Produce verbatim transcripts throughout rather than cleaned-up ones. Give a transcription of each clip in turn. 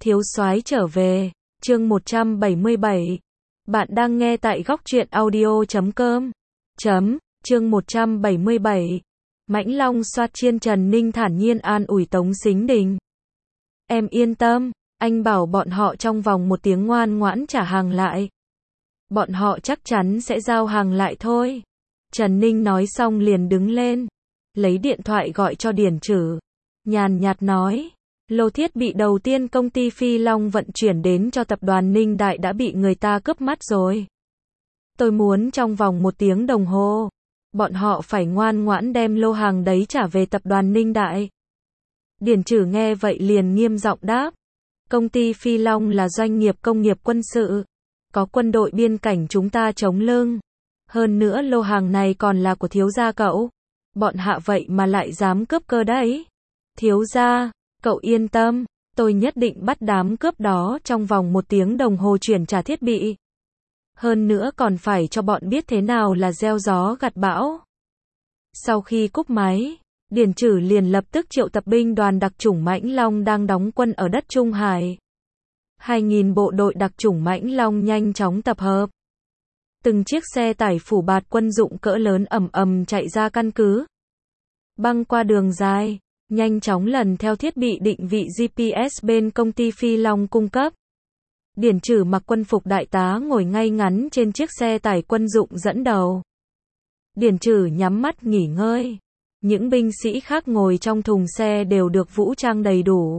Thiếu soái trở về, chương một trăm bảy mươi bảy. Bạn đang nghe tại góc truyện audio chấm com. Chấm, chương một trăm bảy mươi bảy. Mãnh Long xoát chiên Trần Ninh thản nhiên an ủi Tống Sính Đình. Em yên tâm, anh bảo bọn họ trong vòng một tiếng ngoan ngoãn trả hàng lại. Bọn họ chắc chắn sẽ giao hàng lại thôi. Trần Ninh nói xong liền đứng lên, lấy điện thoại gọi cho Điển Trử. Nhàn nhạt nói, lô thiết bị đầu tiên công ty Phi Long vận chuyển đến cho tập đoàn Ninh Đại đã bị người ta cướp mất rồi. Tôi muốn trong vòng một tiếng đồng hồ, bọn họ phải ngoan ngoãn đem lô hàng đấy trả về tập đoàn Ninh Đại. Điển Trử nghe vậy liền nghiêm giọng đáp. Công ty Phi Long là doanh nghiệp công nghiệp quân sự, có quân đội biên cảnh chúng ta chống lưng. Hơn nữa lô hàng này còn là của thiếu gia cậu. Bọn hạ vậy mà lại dám cướp cơ đấy. Thiếu gia, cậu yên tâm, tôi nhất định bắt đám cướp đó trong vòng một tiếng đồng hồ chuyển trả thiết bị. Hơn nữa còn phải cho bọn biết thế nào là gieo gió gặt bão. Sau khi cúp máy, Điển Trử liền lập tức triệu tập binh đoàn đặc chủng Mãnh Long đang đóng quân ở đất Trung Hải. Hai nghìn bộ đội đặc chủng Mãnh Long nhanh chóng tập hợp. Từng chiếc xe tải phủ bạt quân dụng cỡ lớn ầm ầm chạy ra căn cứ. Băng qua đường dài, nhanh chóng lần theo thiết bị định vị giê pê ét bên công ty Phi Long cung cấp. Điển Trử mặc quân phục đại tá ngồi ngay ngắn trên chiếc xe tải quân dụng dẫn đầu. Điển Trử nhắm mắt nghỉ ngơi. Những binh sĩ khác ngồi trong thùng xe đều được vũ trang đầy đủ.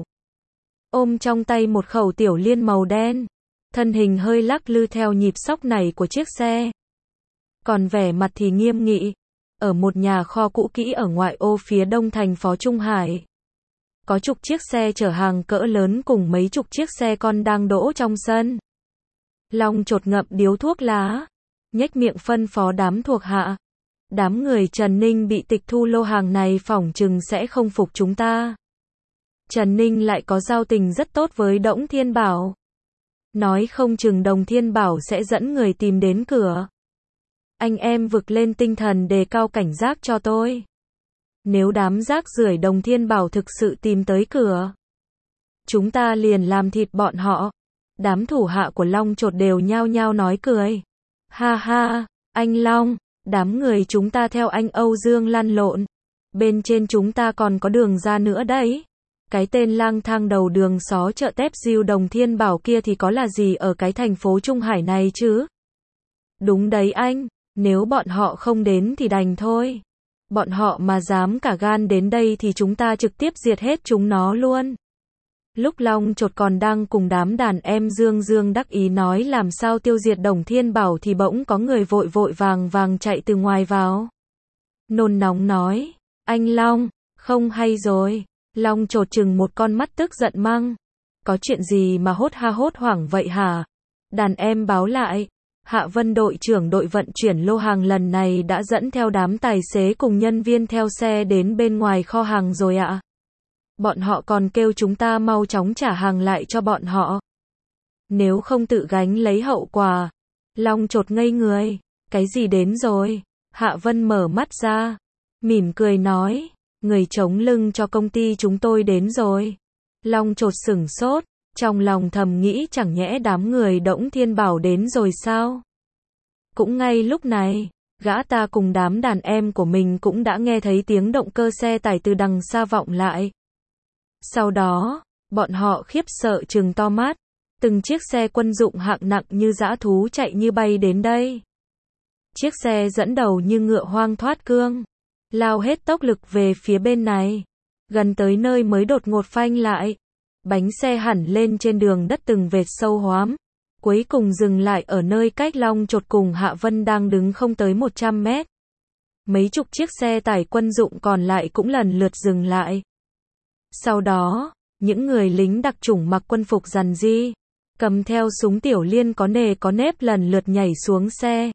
Ôm trong tay một khẩu tiểu liên màu đen. Thân hình hơi lắc lư theo nhịp xóc này của chiếc xe. Còn vẻ mặt thì nghiêm nghị. Ở một nhà kho cũ kỹ ở ngoại ô phía đông thành phố Trung Hải. Có chục chiếc xe chở hàng cỡ lớn cùng mấy chục chiếc xe con đang đỗ trong sân. Long chột ngậm điếu thuốc lá, nhếch miệng phân phó đám thuộc hạ. Đám người Trần Ninh bị tịch thu lô hàng này phỏng chừng sẽ không phục chúng ta. Trần Ninh lại có giao tình rất tốt với Đổng Thiên Bảo. Nói không chừng Đồng Thiên Bảo sẽ dẫn người tìm đến cửa. Anh em vực lên tinh thần đề cao cảnh giác cho tôi. Nếu đám rác rưởi Đồng Thiên Bảo thực sự tìm tới cửa, chúng ta liền làm thịt bọn họ. Đám thủ hạ của Long chột đều nhao nhao nói cười. Ha ha, anh Long, đám người chúng ta theo anh Âu Dương lăn lộn. Bên trên chúng ta còn có đường ra nữa đấy. Cái tên lang thang đầu đường xó chợ tép diêu Đồng Thiên Bảo kia thì có là gì ở cái thành phố Trung Hải này chứ? Đúng đấy anh, nếu bọn họ không đến thì đành thôi. Bọn họ mà dám cả gan đến đây thì chúng ta trực tiếp diệt hết chúng nó luôn. Lúc Long chột còn đang cùng đám đàn em dương dương đắc ý nói làm sao tiêu diệt Đồng Thiên Bảo thì bỗng có người vội vội vàng vàng chạy từ ngoài vào. Nôn nóng nói, anh Long, không hay rồi. Long chột chừng một con mắt tức giận măng. Có chuyện gì mà hốt ha hốt hoảng vậy hả? Đàn em báo lại. Hạ Vân đội trưởng đội vận chuyển lô hàng lần này đã dẫn theo đám tài xế cùng nhân viên theo xe đến bên ngoài kho hàng rồi ạ. Bọn họ còn kêu chúng ta mau chóng trả hàng lại cho bọn họ. Nếu không tự gánh lấy hậu quả. Long chột ngây người. Cái gì đến rồi? Hạ Vân mở mắt ra. Mỉm cười nói. Người chống lưng cho công ty chúng tôi đến rồi. Long chột sửng sốt. Trong lòng thầm nghĩ chẳng nhẽ đám người Đổng Thiên Bảo đến rồi sao? Cũng ngay lúc này, gã ta cùng đám đàn em của mình cũng đã nghe thấy tiếng động cơ xe tải từ đằng xa vọng lại. Sau đó, bọn họ khiếp sợ trừng to mắt. Từng chiếc xe quân dụng hạng nặng như dã thú chạy như bay đến đây. Chiếc xe dẫn đầu như ngựa hoang thoát cương. Lao hết tốc lực về phía bên này. Gần tới nơi mới đột ngột phanh lại. Bánh xe hẳn lên trên đường đất từng vệt sâu hoắm. Cuối cùng dừng lại ở nơi cách Long chột cùng Hạ Vân đang đứng không tới một trăm mét. Mấy chục chiếc xe tải quân dụng còn lại cũng lần lượt dừng lại. Sau đó, những người lính đặc chủng mặc quân phục rằn ri, cầm theo súng tiểu liên có nề có nếp lần lượt nhảy xuống xe.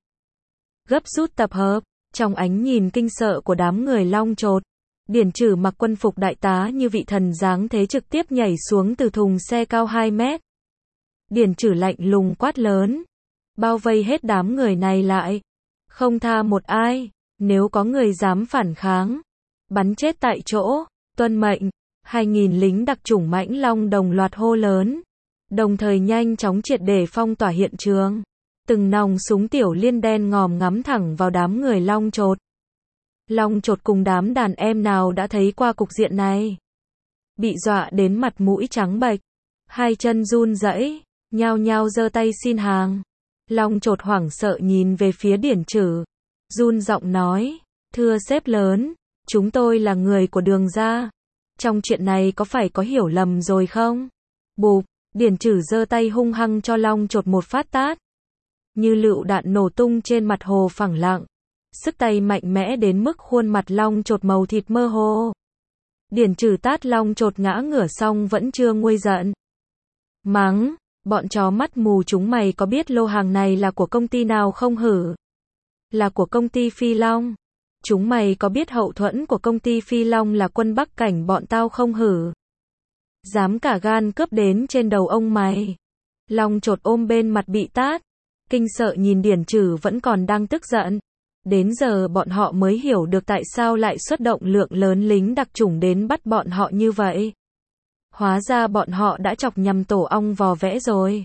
Gấp rút tập hợp, trong ánh nhìn kinh sợ của đám người Long chột. Điển Trử mặc quân phục đại tá như vị thần dáng thế trực tiếp nhảy xuống từ thùng xe cao hai mét. Điển Trử lạnh lùng quát lớn. Bao vây hết đám người này lại. Không tha một ai. Nếu có người dám phản kháng. Bắn chết tại chỗ. Tuân mệnh. Hai nghìn lính đặc chủng Mãnh Long đồng loạt hô lớn. đồng thời nhanh chóng triệt để phong tỏa hiện trường. Từng nòng súng tiểu liên đen ngòm ngắm thẳng vào đám người Long Chột. Long Chột cùng đám đàn em nào đã thấy qua cục diện này. Bị dọa đến mặt mũi trắng bệch, hai chân run rẩy, nhao nhao giơ tay xin hàng. Long Chột hoảng sợ nhìn về phía Điển Trử, run giọng nói, thưa sếp lớn, chúng tôi là người của Đường gia. Trong chuyện này có phải có hiểu lầm rồi không? Bụp, Điển Trử giơ tay hung hăng cho Long Chột một phát tát. Như lựu đạn nổ tung trên mặt hồ phẳng lặng. Sức tay mạnh mẽ đến mức khuôn mặt Long Chột màu thịt mơ hồ. Điển Trử tát Long Chột ngã ngửa xong vẫn chưa nguôi giận. Mắng, bọn chó mắt mù chúng mày có biết lô hàng này là của công ty nào không hử? Là của công ty Phi Long. Chúng mày có biết hậu thuẫn của công ty Phi Long là quân Bắc Cảnh bọn tao không hử? Dám cả gan cướp đến trên đầu ông mày. Long Chột ôm bên mặt bị tát, kinh sợ nhìn Điển Trử vẫn còn đang tức giận. Đến giờ bọn họ mới hiểu được tại sao lại xuất động lượng lớn lính đặc chủng đến bắt bọn họ như vậy. Hóa ra bọn họ đã chọc nhầm tổ ong vò vẽ rồi.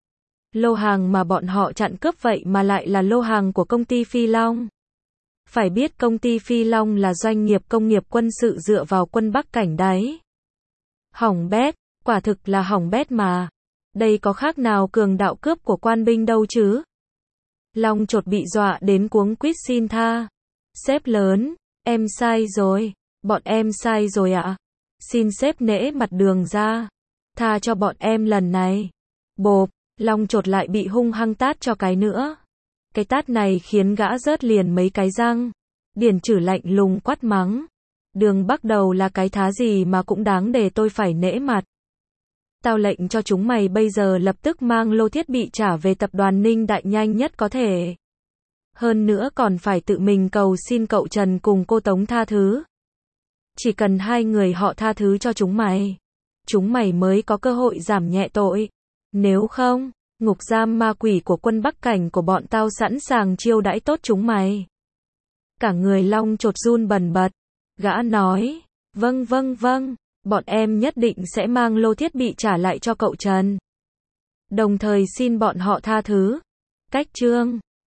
Lô hàng mà bọn họ chặn cướp vậy mà lại là lô hàng của công ty Phi Long. Phải biết công ty Phi Long là doanh nghiệp công nghiệp quân sự dựa vào quân Bắc Cảnh đấy. Hỏng bét, quả thực là hỏng bét mà. Đây có khác nào cường đạo cướp của quan binh đâu chứ. Long Chột bị dọa đến cuống quýt xin tha. Sếp lớn, em sai rồi, bọn em sai rồi ạ. À? Xin sếp nể mặt Đường ra. Tha cho bọn em lần này. Bộp, Long Chột lại bị hung hăng tát cho cái nữa. Cái tát này khiến gã rớt liền mấy cái răng. Điển Trử lạnh lùng quát mắng. Đường Bắc Đầu là cái thá gì mà cũng đáng để tôi phải nể mặt. Tao lệnh cho chúng mày bây giờ lập tức mang lô thiết bị trả về tập đoàn Ninh Đại nhanh nhất có thể. Hơn nữa còn phải tự mình cầu xin cậu Trần cùng cô Tống tha thứ. Chỉ cần hai người họ tha thứ cho chúng mày, chúng mày mới có cơ hội giảm nhẹ tội. Nếu không, ngục giam ma quỷ của quân Bắc Cảnh của bọn tao sẵn sàng chiêu đãi tốt chúng mày. Cả người Long Chột run bần bật. Gã nói, vâng vâng vâng, bọn em nhất định sẽ mang lô thiết bị trả lại cho cậu Trần. Đồng thời xin bọn họ tha thứ. Cách chương